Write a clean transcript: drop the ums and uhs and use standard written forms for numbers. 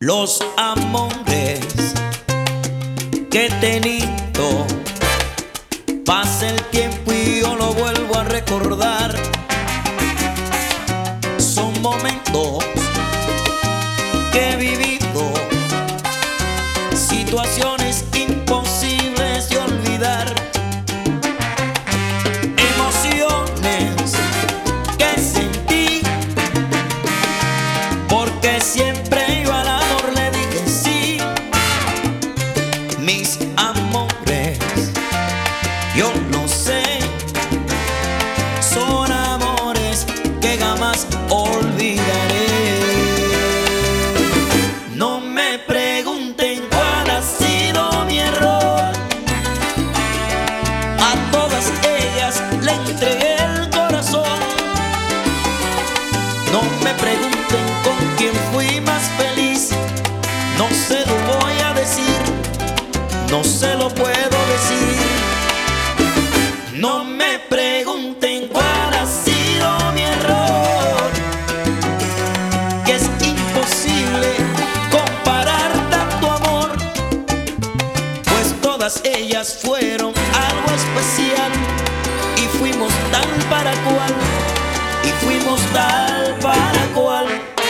Los amores que he tenido, pasa el tiempo y yo lo vuelvo a recordar. Son momentos que he vivido, situaciones imposibles de olvidar, emociones que sentí, porque siempre yo al amor le dije sí. Mis amores, yo no sé, son amores que jamás olvidaré. No me pregunten cuál ha sido mi error, a todas ellas le entregué el corazón. No me pregunten con quién fui más feliz, no se lo voy a decir, no se lo puedo decir. No me pregunten cuál ha sido mi error, que es imposible comparar tanto amor, pues todas ellas fueron algo especial y fuimos tal para cual, y fuimos tal para cual.